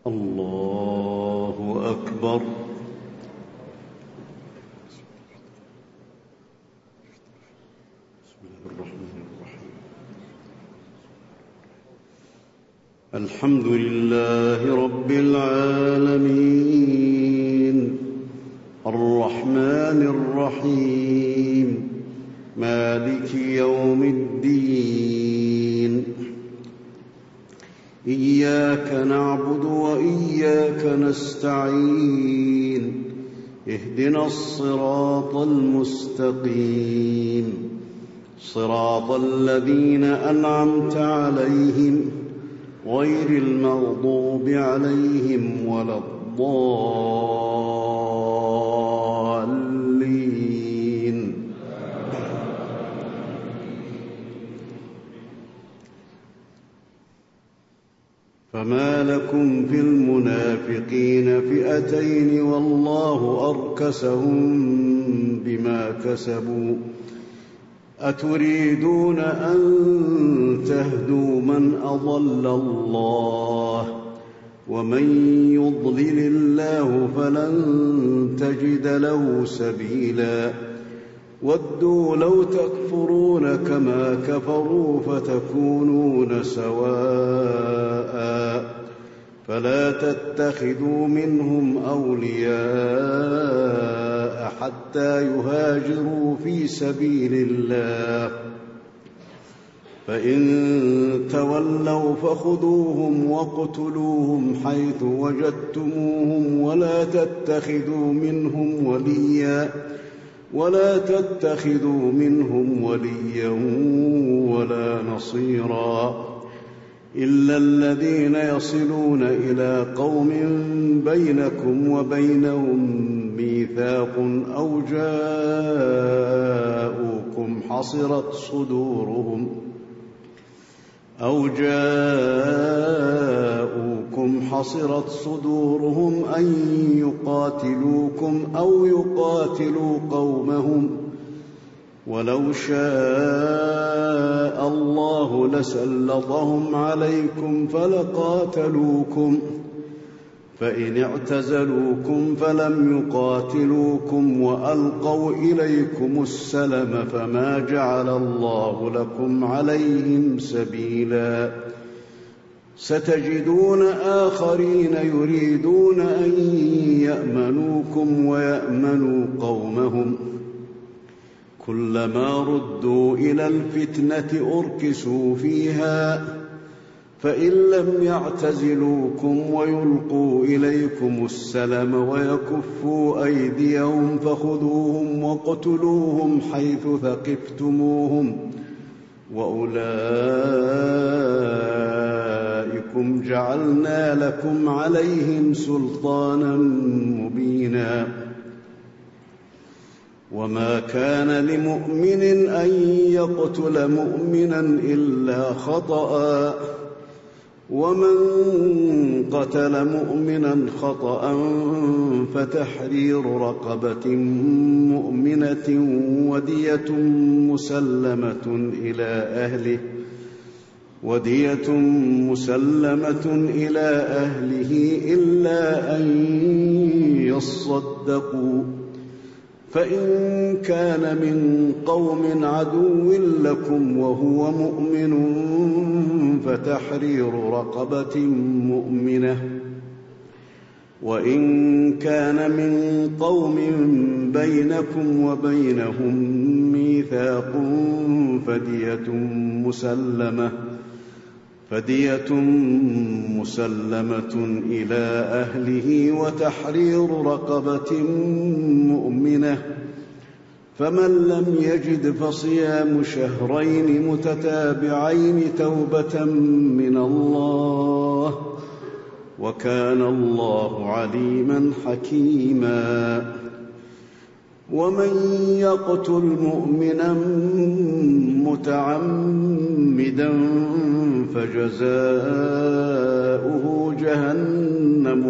الله أكبر. بسم الله الرحمن الرحيم. الحمد لله رب العالمين الرحمن الرحيم مالك يوم الدين. إياك نعبد وإياك نستعين. اهدنا الصراط المستقيم صراط الذين أنعمت عليهم غير المغضوب عليهم ولا الضالين. فما لكم في المنافقين فئتين والله أركسهم بما كسبوا أتريدون أن تهدوا من أضل الله ومن يضلل الله فلن تجد له سبيلا. ودوا لو تكفرون كما كفروا فتكونون سواء فلا تتخذوا منهم أولياء حتى يهاجروا في سبيل الله فإن تولوا فخذوهم واقتلوهم حيث وجدتموهم ولا تتخذوا منهم وليا ولا نصيرا إلا الذين يصلون إلى قوم بينكم وبينهم ميثاق أو جاءوكم حصرت صدورهم أن يقاتلوكم أو يقاتلوا قومهم ولو شاء الله لسلطهم عليكم فلقاتلوكم فإن اعتزلوكم فلم يقاتلوكم وألقوا إليكم السلم فما جعل الله لكم عليهم سبيلا. ستجدون آخرين يريدون أن يأمنوكم ويأمنوا قومهم كلما ردوا إلى الفتنة أركسوا فيها فإن لم يعتزلوكم ويلقوا إليكم السلم ويكفوا أيديهم فخذوهم واقتلوهم حيث ثقفتموهم وأولئكم جعلنا لكم عليهم سلطانا مبينا. وما كان لمؤمن أن يقتل مؤمنا إلا خطأ ومن قتل مؤمنا خطأ فتحرير رقبة مؤمنة ودية مسلمة إلى أهله إلا أن يصدقوا فإن كان من قوم عدو لكم وهو مؤمن فتحرير رقبة مؤمنة وإن كان من قوم بينكم وبينهم ميثاق فدية مسلمة إلى أهله وتحرير رقبة مؤمنة فمن لم يجد فصيام شهرين متتابعين توبة من الله وكان الله عليما حكيما. ومن يقتل مؤمنا متعمدا فجزاؤه جهنم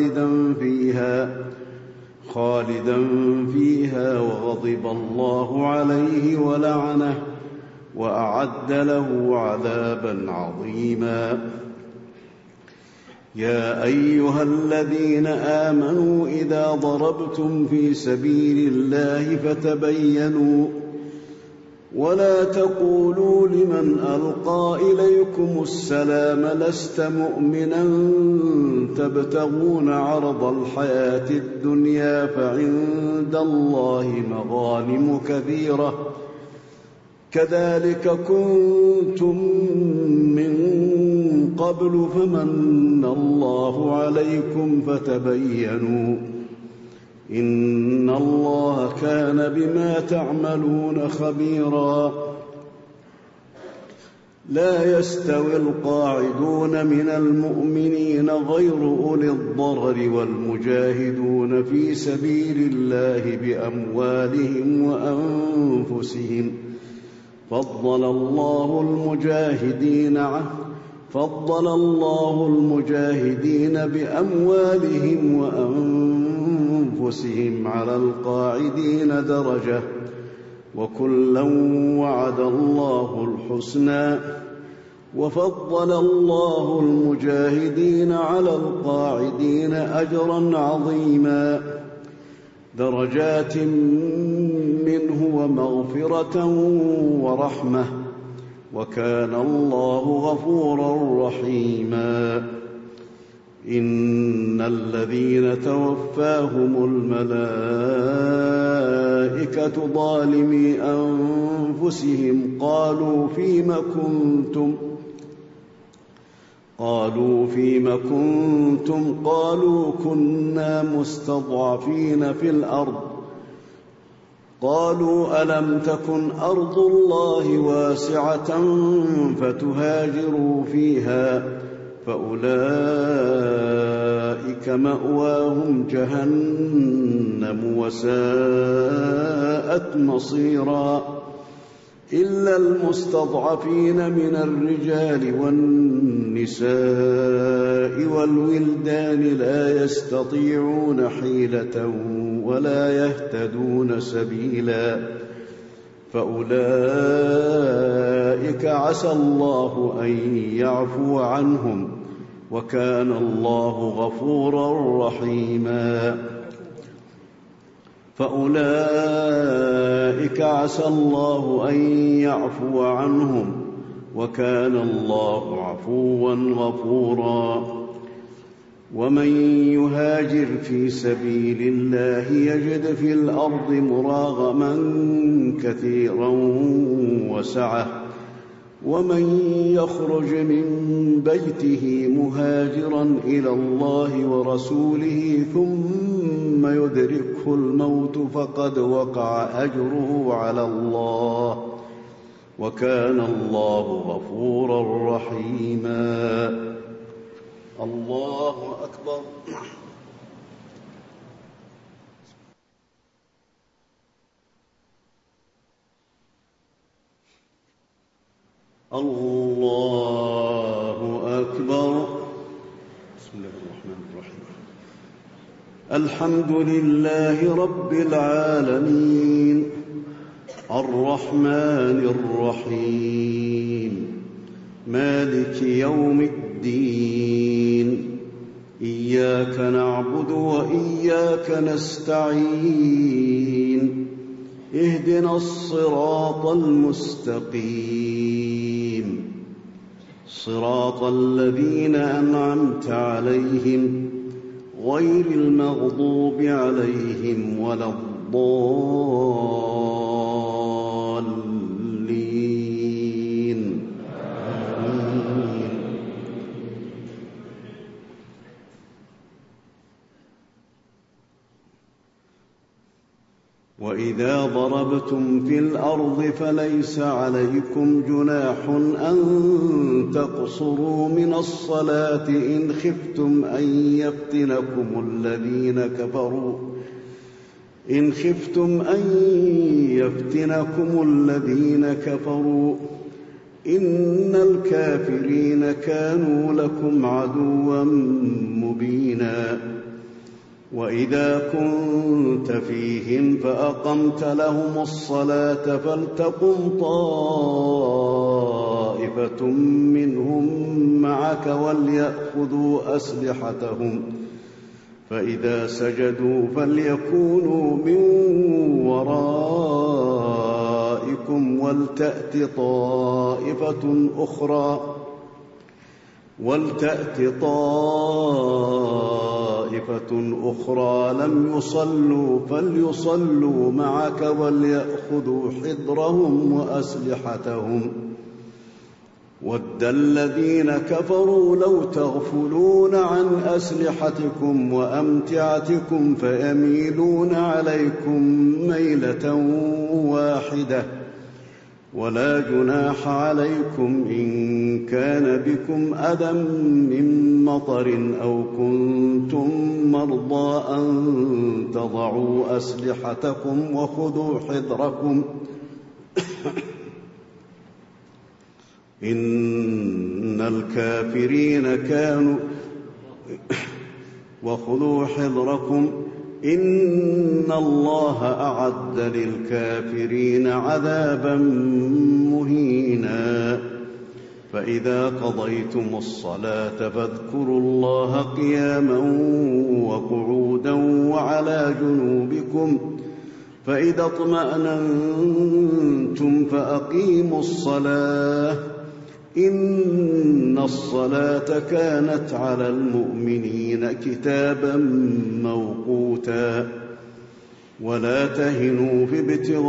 خالدا فيها وغضب الله عليه ولعنه وأعد له عذابا عظيما. يا أيها الذين آمنوا إذا ضربتم في سبيل الله فتبينوا ولا تقولوا لمن ألقى إليكم السلام لست مؤمنا تبتغون عرض الحياة الدنيا فعند الله مغانم كثيرة كذلك كنتم من قبل فمن الله عليكم فتبينوا إن الله كان بما تعملون خبيرا لا يستوي القاعدون من المؤمنين غير أولي الضرر والمجاهدون في سبيل الله بأموالهم وأنفسهم فضل الله المجاهدين بأموالهم وأنفسهم على القاعدين درجة وكلا وعد الله الحسنى وفضل الله المجاهدين على القاعدين أجرا عظيما درجات منه ومغفرة ورحمة وكان الله غفورا رحيما إن الذين توفاهم الملائكة ظالمي أنفسهم قالوا فيم كنتم قالوا كنا مستضعفين في الأرض قالوا ألم تكن أرض الله واسعة فتهاجروا فيها فأولئك مأواهم جهنم وساءت مصيرا إلا المستضعفين من الرجال والنساء والولدان لا يستطيعون حيلة ولا يهتدون سبيلا فأولئك عسى الله أن يعفو عنهم وكان الله غفورا رحيما فأولئك عسى الله أن يعفو عنهم وكان الله عفوا غفورا ومن يهاجر في سبيل الله يجد في الأرض مراغما كثيرا وسعة ومن يخرج من بيته مهاجرا إلى الله ورسوله ثم يدركه الموت فقد وقع أجره على الله وكان الله غفورا رحيما الله أكبر الله أكبر بسم الله الرحمن الرحيم الحمد لله رب العالمين الرحمن الرحيم مالك يوم الدين إياك نعبد وإياك نستعين اهدنا الصراط المستقيم صراط الذين أنعمت عليهم غير المغضوب عليهم ولا الضالين آمين. وإذا ضربتم في الأرض فليس عليكم جناح أن تقصروا من الصلاة إن خفتم أن يفتنكم الذين كفروا إن الكافرين كانوا لكم عدوا مبينا وإذا كنت فيهم فأقمت لهم الصلاة فلتقم طائفة طائفة منهم معك وليأخذوا أسلحتهم، فإذا سجدوا فليكونوا من ورائكم ولتأت طائفة أخرى لم يصلوا فليصلوا معك وليأخذوا حذرهم وأسلحتهم. وَدَّ الَّذِينَ كَفَرُوا لَوْ تَغْفُلُونَ عَنْ أَسْلِحَتِكُمْ وَأَمْتِعَتِكُمْ فَيَمِيلُونَ عَلَيْكُمْ مَيْلَةً وَاحِدَةً. وَلَا جُنَاحَ عَلَيْكُمْ إِن كَانَ بِكُمْ أَذًى مِّن مَّطَرٍ أَوْ كُنتُم مَّرْضَىٰ أَن تَضَعُوا أَسْلِحَتَكُمْ وَخُذُوا حِذْرَكُمْ إِنَّ الْكَافِرِينَ وَخُذُوا حِذْرَكُمْ إِنَّ اللَّهَ أَعَدَّ لِلْكَافِرِينَ عَذَابًا مُّهِينًا. فَإِذَا قَضَيْتُمُ الصَّلَاةَ فاذْكُرُوا اللَّهَ قِيَامًا وَقُعُودًا وَعَلَىٰ جُنُوبِكُمْ، فَإِذَا اطْمَأْنَنتُمْ فَأَقِيمُوا الصَّلَاةَ ۚ إِنَّ الصَّلَاةَ كَانَتْ عَلَى الْمُؤْمِنِينَ كِتَابًا مَّوْقُوتًا. وَلَا تَهِنُوا في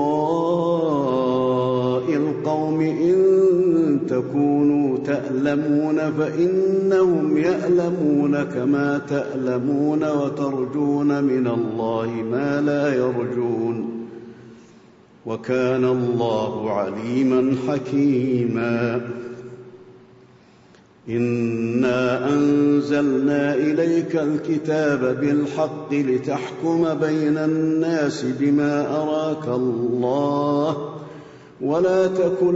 ابْتِغَاءِ الْقَوْمِ إِن تَكُونُوا تَأْلَمُونَ فَإِنَّهُمْ يَأْلَمُونَ كَمَا تَأْلَمُونَ وَتَرْجُونَ مِنَ اللَّهِ مَا لَا يَرْجُونَ، وَكَانَ اللَّهُ عَلِيمًا حَكِيمًا. إِنَّا أَنزَلْنَا إِلَيْكَ الْكِتَابَ بِالْحَقِّ لِتَحْكُمَ بَيْنَ النَّاسِ بِمَا أَرَاكَ اللَّهُ، وَلَا تَكُن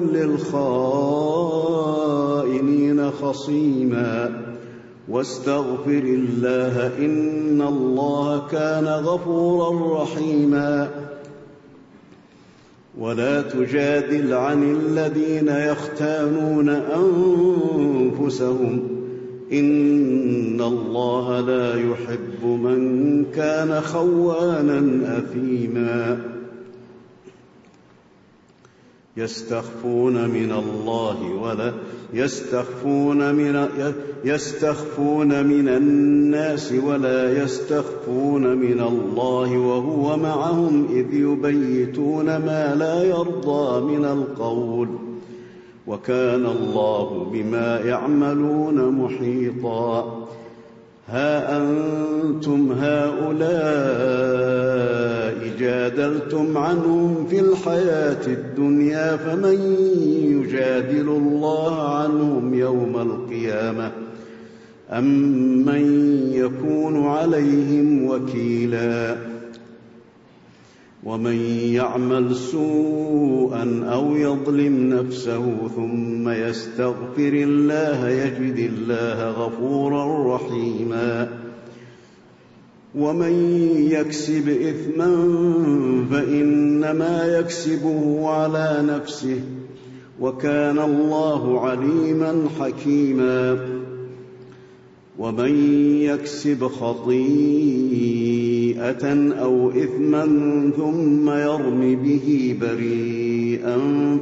لِّلْخَائِنِينَ خَصِيمًا، وَاسْتَغْفِرِ اللَّهَ ۖ إِنَّ اللَّهَ كَانَ غَفُورًا رَّحِيمًا. وَلَا تُجَادِلْ عَنِ الَّذِينَ يَخْتَانُونَ أَنفُسَهُمْ ۚ إِنَّ اللَّهَ لَا يُحِبُّ مَن كَانَ خَوَّانًا أَثِيمًا. يستخفون من الناس ولا يستخفون من الله وهو معهم إذ يبيتون ما لا يرضى من القول، وكان الله بما يعملون محيطا. ها أنتم هؤلاء جادلتم عنهم في الحياة الدنيا، فمن يجادل الله عنهم يوم القيامة أم من يكون عليهم وكيلا؟ ومن يعمل سوءا أو يظلم نفسه ثم يستغفر الله يجد الله غفورا رحيما. ومن يكسب إثما فإنما يكسبه على نفسه، وكان الله عليما حكيما. ومن يكسب خطيئة أو إثما ثم يرم به بريئا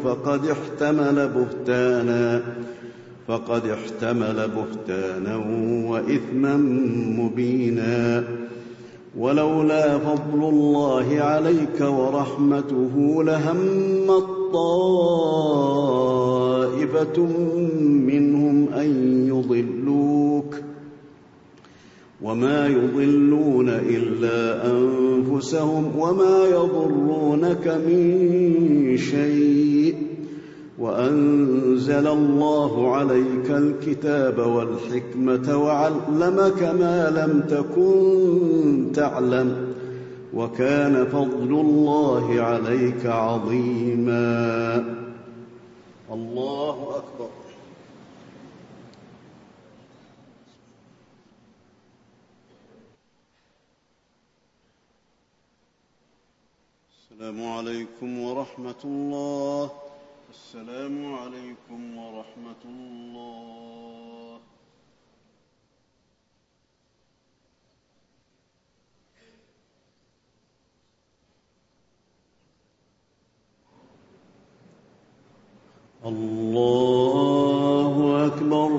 فقد احتمل بهتانا وإثما مبينا. ولولا فضل الله عليك ورحمته لهمت طائفة منهم أن يضلوك، وما يضلون إلا أنفسهم وما يضرونك من شيء. وأنزل الله عليك الكتاب والحكمة وعلمك ما لم تكن تعلم، وكان فضل الله عليك عظيما. الله أكبر. السلام عليكم ورحمة الله. السلام عليكم ورحمة الله. الله أكبر.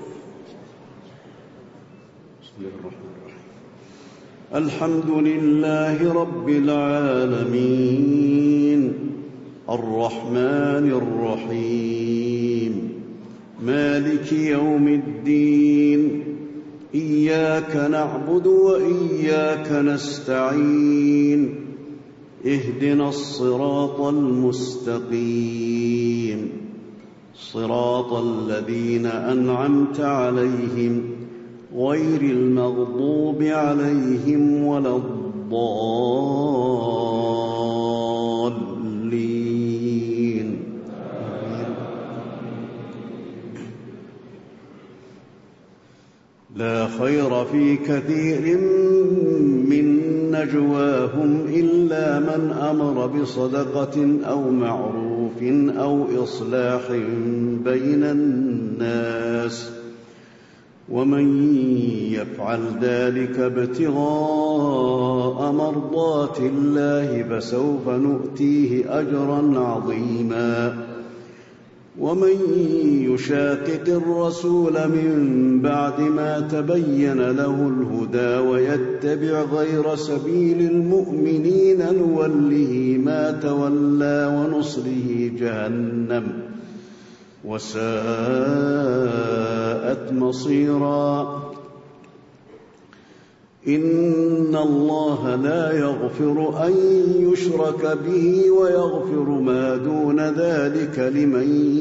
بسم الله الرحمن الرحيم. الحمد لله رب العالمين الرحمن الرحيم مالك يوم الدين إياك نعبد وإياك نستعين اهدنا الصراط المستقيم صراط الذين أنعمت عليهم غير المغضوب عليهم ولا الضالين. لا خير في كثير من نجواهم إلا من أمر بصدقة أو معروف أو إصلاح بين الناس ومن يفعل ذلك ابتغاء مرضات الله فسوف نؤتيه أجرا عظيما. ومن يشاقق الرسول من بعد ما تبين له الهدى ويتبع غير سبيل المؤمنين نوله ما تولى ونصله جهنم وساءت مصيرا. إن الله لا يغفر أن يشرك به ويغفر ما دون ذلك لمن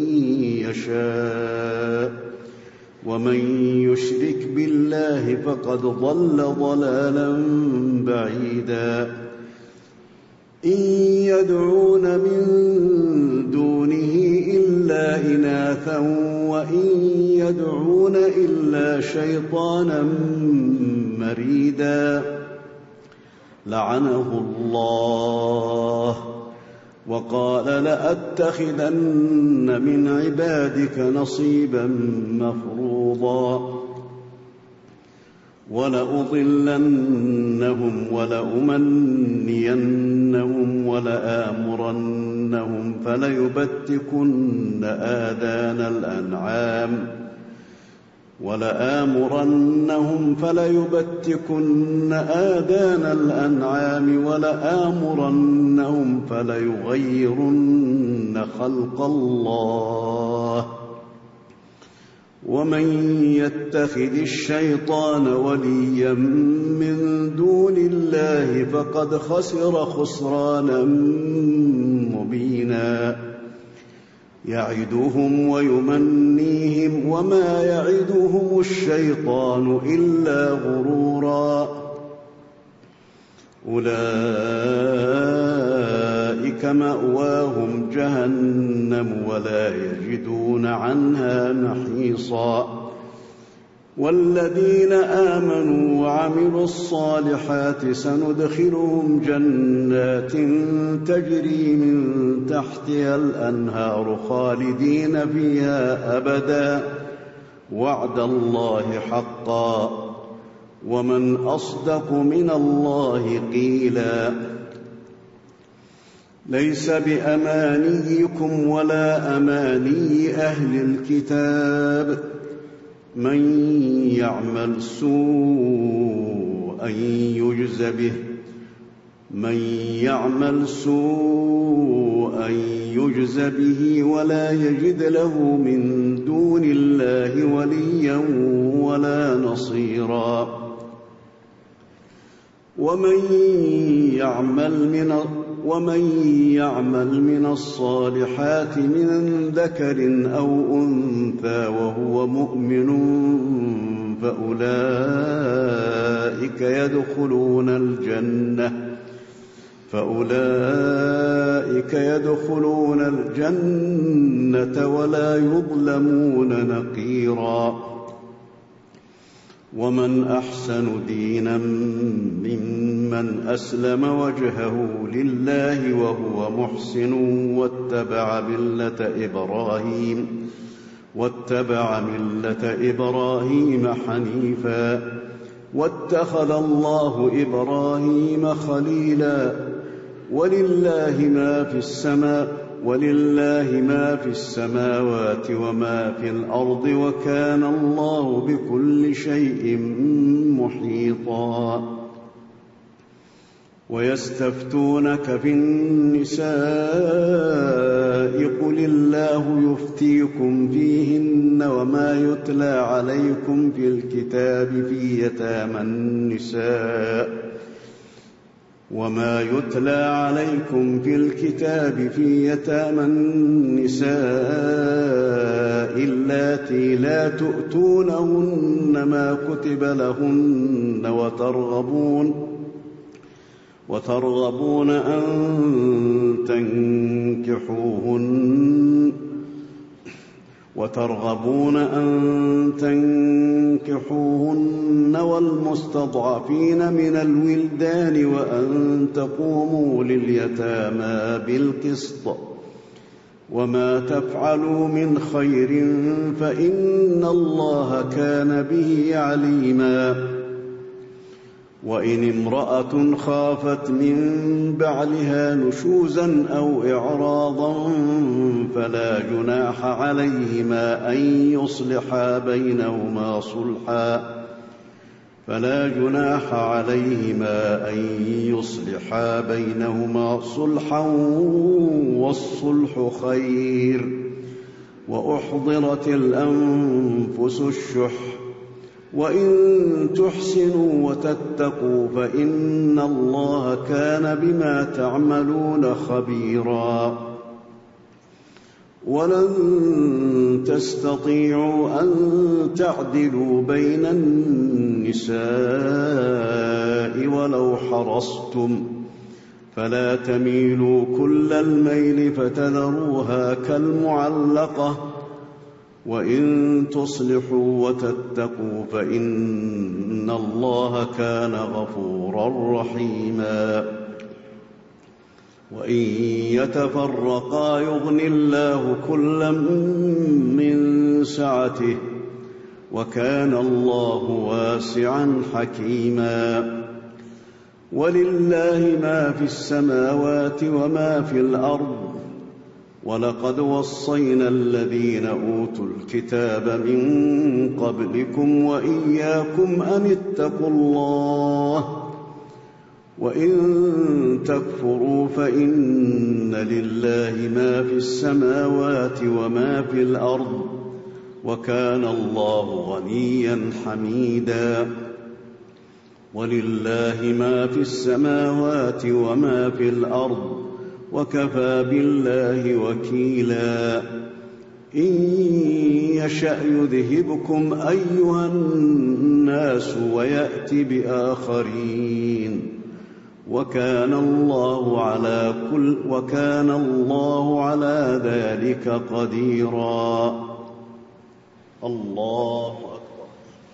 يشاء ومن يشرك بالله فقد ضل ضلالا بعيدا. إن يدعون من دونه إلا إناثا وإن يدعون إلا شيطانا مريدا لعنه الله وقال لأتخذن من عبادك نصيبا مفروضا ولأضلنهم ولأمنينهم ولآمرنهم فليبتكن آذان الأنعام ولآمرنهم فليغيرن خلق الله. ومن يتخذ الشيطان وليا من دون الله فقد خسر خسرانا مبينا. يعدهم ويمنيهم وما يعدهم الشيطان إلا غرورا. أولئك مأواهم جهنم ولا يجدون عنها محيصا. والذين آمنوا وعملوا الصالحات سندخلهم جنات تجري من تحتها الأنهار خالدين فيها أبدا وعد الله حقا ومن أصدق من الله قيلا. ليس بأمانيكم ولا أماني أهل الكتاب من يعمل سوءا يجز به ولا يجد له من دون الله وليا ولا نصيرا. ومن يعمل من الصالحات من ذكر أو أنثى وهو مؤمن فأولئك يدخلون الجنة ولا يظلمون نقيرا. ومن أحسن دينا ممن من أسلم وجهه لله وهو محسن واتبع ملة إبراهيم حنيفا واتخذ الله إبراهيم خليلا ولله ما في السماوات وما في الأرض وكان الله بكل شيء محيطا. ويستفتونك في النساء قل الله يفتيكم فيهن وما يتلى عليكم في الكتاب في يتامى النساء اللاتي لا تؤتونهن ما كتب لهن وترغبون أن تنكحوهن والمستضعفين من الولدان وأن تقوموا لليتامى بالقسط وما تفعلوا من خير فإن الله كان به عليما. وإن امرأة خافت من بعلها نشوزا أو إعراضا فلا جناح عليهما أن يصلحا بينهما صلحا والصلح خير. وأحضرت الأنفس الشح وإن تحسنوا وتتقوا فإن الله كان بما تعملون خبيرا. ولن تستطيعوا أن تعدلوا بين النساء ولو حرصتم فلا تميلوا كل الميل فتذروها كالمعلقة وإن تصلحوا وتتقوا فإن الله كان غفورا رحيما. وإن يتفرقا يغن الله كلا من سعته وكان الله واسعا حكيما. ولله ما في السماوات وما في الأرض ولقد وصينا الذين أوتوا الكتاب من قبلكم وإياكم أن اتقوا الله وإن تكفروا فإن لله ما في السماوات وما في الأرض وكان الله غنيا حميدا. ولله ما في السماوات وما في الأرض وكفى بالله وكيلا. إن يشأ يذهبكم أيها الناس ويأت بآخرين وكان الله على ذلك قديرا. الله أكبر.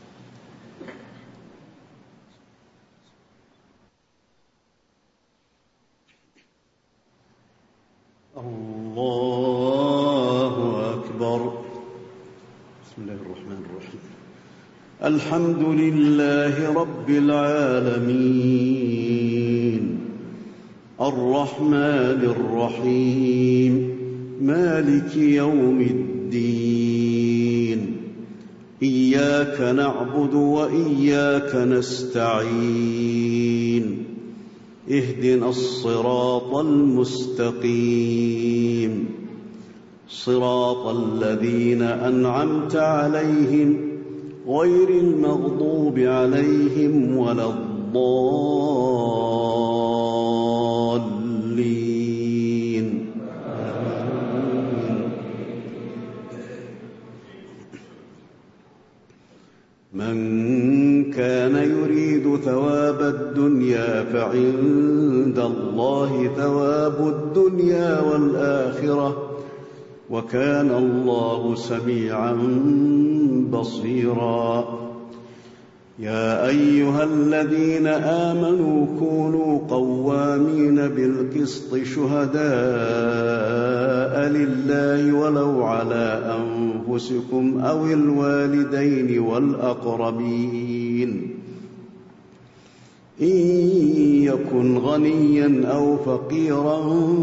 الله أكبر. بسم الله الرحمن الرحيم. الحمد لله رب العالمين الرحمن الرحيم مالك يوم الدين إياك نعبد وإياك نستعين اهدنا الصراط المستقيم صراط الذين أنعمت عليهم غير المغضوب عليهم ولا الضالين. من كان يريد ثواب الدنيا فعند الله ثواب الدنيا والآخرة وكان الله سميعا بصيرا. يا أيها الذين آمنوا كونوا قوامين بالقسط شهداء لله ولو على أنفسكم أو الوالدين والأقربين إن يكن غنيا أو فقيرا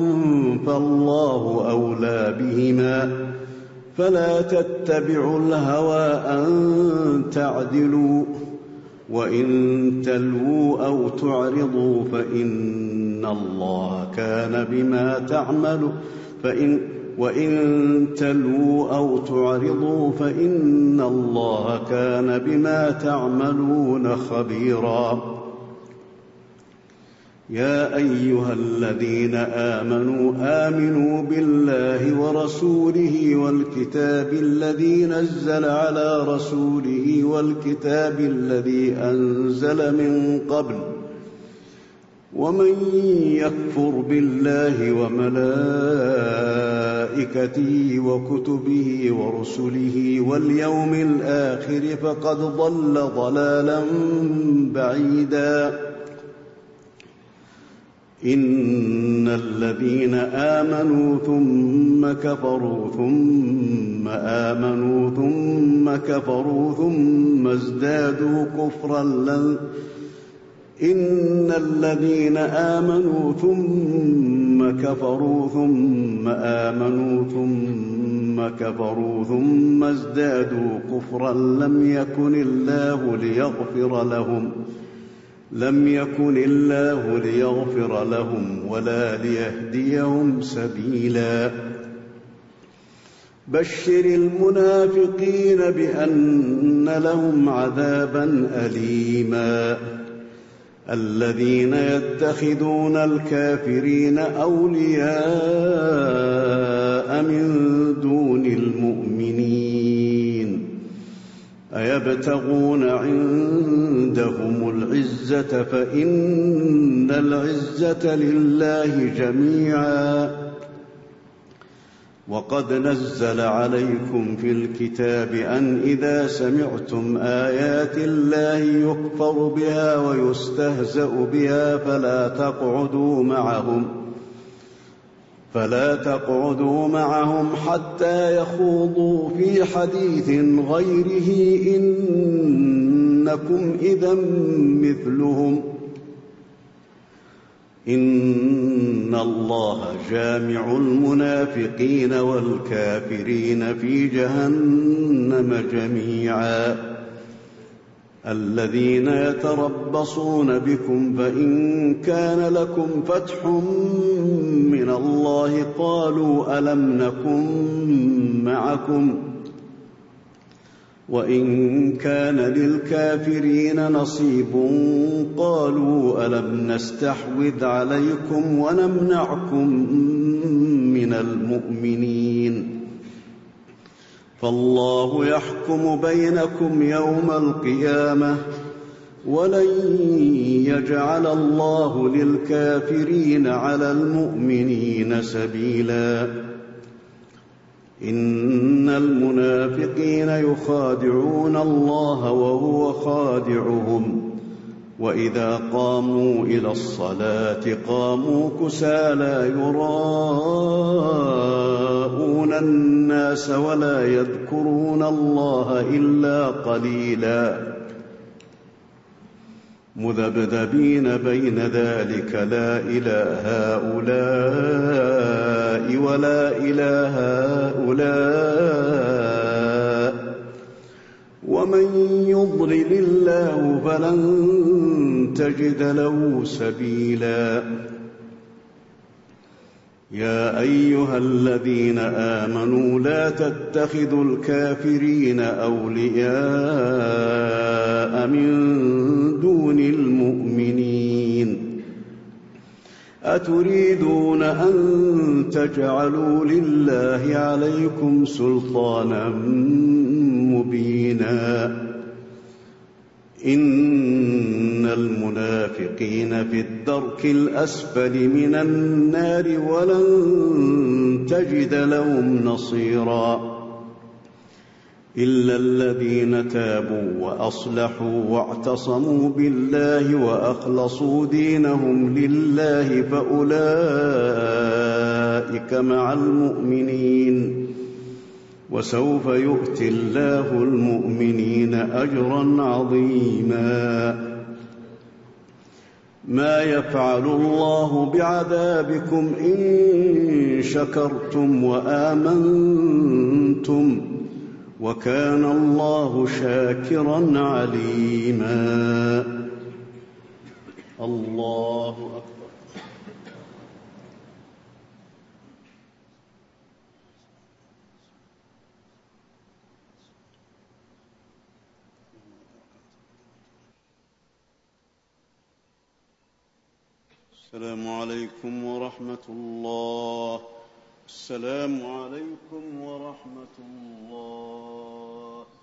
فالله أولى بهما فلا تتبعوا الهوى أن تعدلوا وإن تلووا أو تعرضوا فإن الله كان بما تعملون خبيرا يا أيها الذين آمنوا بالله ورسوله والكتاب الذي نزل على رسوله والكتاب الذي أنزل من قبل ومن يكفر بالله وملائكته وكتبه ورسله واليوم الآخر فقد ضل ضلالا بعيدا إن الذين آمنوا ثم كفروا ثم آمنوا ثم كفروا ثم ازدادوا كفرا إن الذين آمنوا ثم كفروا ثم آمنوا ثم كفروا ثم ازدادوا كفرا لم يكن الله ليغفر لهم ولا ليهديهم سبيلا بشر المنافقين بأن لهم عذابا أليما الذين يتخذون الكافرين أولياء من دون المؤمنين أيبتغون عندهم العزة فإن العزة لله جميعا وقد نزل عليكم في الكتاب أن إذا سمعتم آيات الله يكفر بها ويستهزأ بها فلا تقعدوا معهم حتى يخوضوا في حديث غيره إنكم إذا مثلهم إن الله جامع المنافقين والكافرين في جهنم جميعا الذين يتربصون بكم فإن كان لكم فتح من الله قالوا ألم نكن معكم وإن كان للكافرين نصيب قالوا ألم نستحوذ عليكم ونمنعكم من المؤمنين فالله يحكم بينكم يوم القيامة ولن يجعل الله للكافرين على المؤمنين سبيلا إن المنافقين يخادعون الله وهو خادعهم وإذا قاموا إلى الصلاة قاموا كسالى يراءون الناس ولا يذكرون الله إلا قليلا مذبذبين بين ذلك لا إله هؤلاء ولا إله هؤلاء ومن يضلل الله فلن تجد له سبيلا يا أيها الذين آمنوا لا تتخذوا الكافرين أولياء من دون المؤمنين أتريدون أن تجعلوا لله عليكم سلطانا مبينا إن المنافقين في الدرك الأسفل من النار ولن تجد لهم نصيرا إلا الذين تابوا وأصلحوا واعتصموا بالله وأخلصوا دينهم لله فأولئك مع المؤمنين، وسوف يؤتي الله المؤمنين أجرا عظيما. ما يفعل الله بعذابكم إن شكرتم وآمنتم، وكان الله شاكرا عليما. الله أكبر. السلام عليكم ورحمة الله. السلام عليكم ورحمة الله.